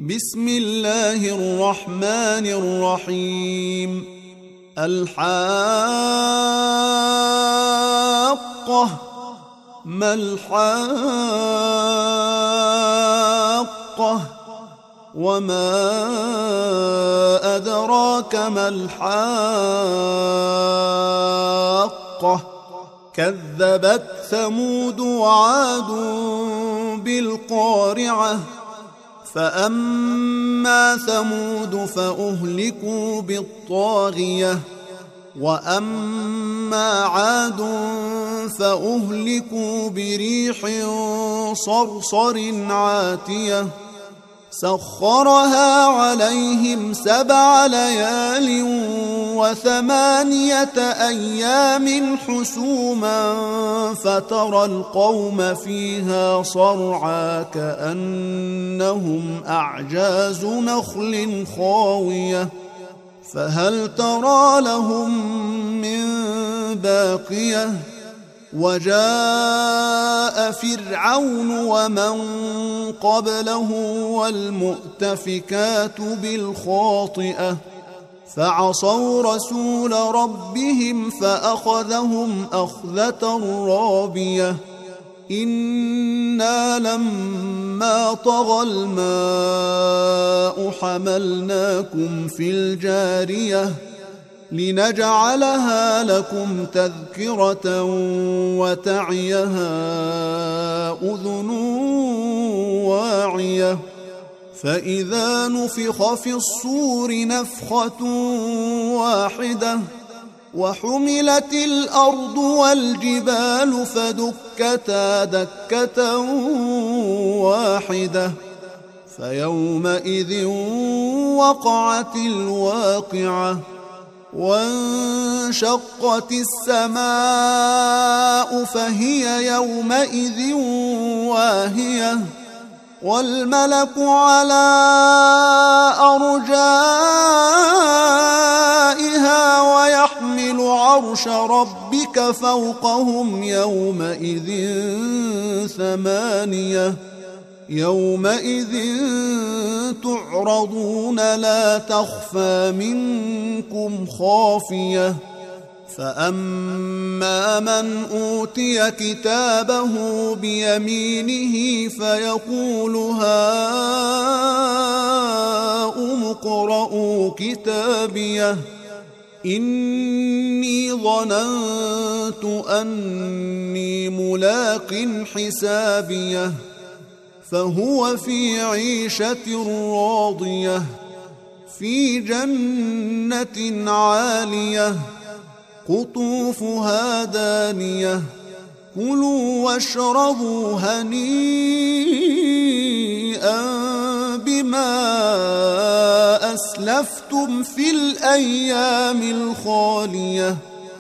بسم الله الرحمن الرحيم. الحاقة ما الحاقة وما أدراك ما الحاقة كذبت ثمود وعاد بالقارعة فأما ثمود فأهلكوا بالطاغية وأما عاد فأهلكوا بريح صرصر عاتية سخرها عليهم 7 ليال و8 أيام حسوما فترى القوم فيها صرعى كأنهم أعجاز نخل خاوية فهل ترى لهم من باقية وجاء فرعون ومن قبله والمؤتفكات بالخاطئة فعصوا رسول ربهم فأخذهم أخذة رابية إنا لما طغى الماء حملناكم في الجارية لنجعلها لكم تذكرة وتعيها أذن واعية فإذا نفخ في الصور نفخة واحدة وحملت الأرض والجبال فدكتا دكة واحدة فيومئذ وقعت الواقعة وانشقت السماء فهي يومئذ واهية والملك على أرجائها ويحمل عرش ربك فوقهم يومئذ 8 يومئذ تعرضون لا تخفى منكم خافية فأما من أوتي كتابه بيمينه فيقول هاؤم اقرءوا كتابيه إني ظننت أني ملاق حسابيه فهو في عيشة راضية في جنة عالية قطوفها دانية كلوا واشربوا هنيئا بما أسلفتم في الأيام الخالية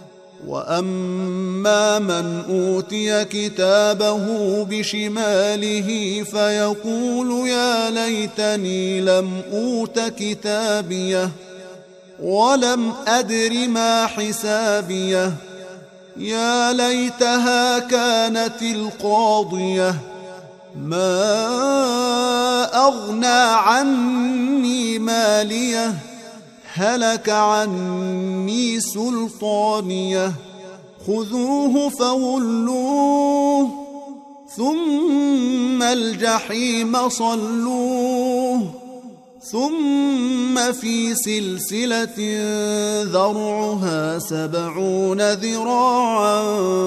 وأما من أوتي كتابه بشماله فيقول يا ليتني لم أوت كتابيه ولم أدر ما حسابيه يا ليتها كانت القاضية ما أغنى عني ماليه هلك عني سلطانيه خذوه فغلوه ثم الجحيم صلوه ثم في سلسلة ذرعها 70 ذراعا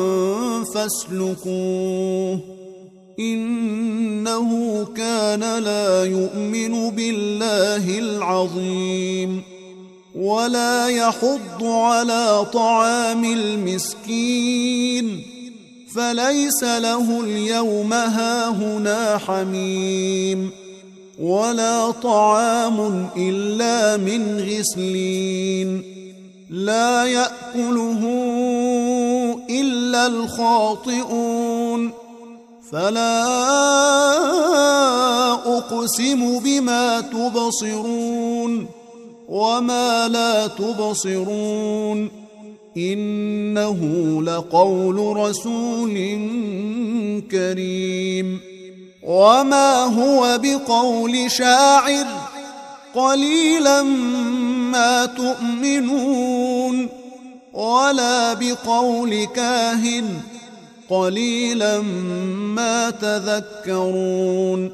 فاسلكوه إنه كان لا يؤمن بالله العظيم ولا يحض على طعام المسكين فليس له اليوم هاهنا حميم ولا طعام إلا من غسلين لا يأكله إلا الخاطئون فلا أقسم بما تبصرون وما لا تبصرون إنه لقول رسول كريم وما هو بقول شاعر قليلا ما تؤمنون ولا بقول كاهن قليلا ما تذكرون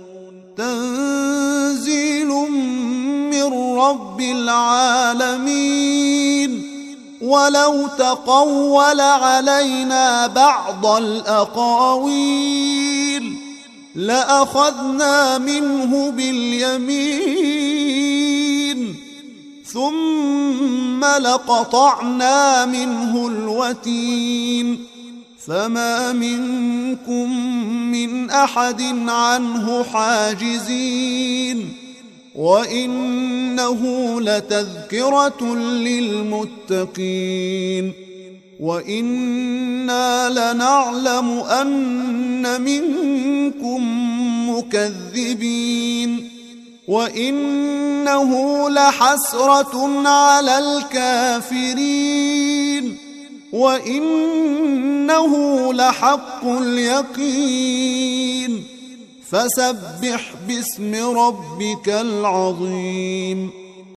تنزيل من رب العالمين ولو تقول علينا بعض الأقاويل لأخذنا منه باليمين ثم لقطعنا منه الوتين فما منكم من أحد عنه حاجزين وإنه لتذكرة للمتقين وإنا لنعلم أن منكم مكذبين وإنه لحسرة على الكافرين وإنه لحق اليقين فسبح باسم ربك العظيم